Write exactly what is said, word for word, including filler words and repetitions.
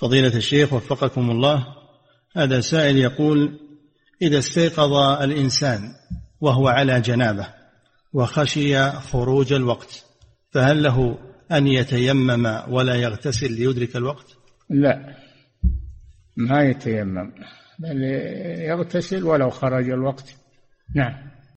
فضيلة الشيخ وفقكم الله، هذا سائل يقول: إذا استيقظ الإنسان وهو على جنابه وخشي خروج الوقت، فهل له أن يتيمم ولا يغتسل ليدرك الوقت؟ لا، ما يتيمم، بل يغتسل ولو خرج الوقت. نعم.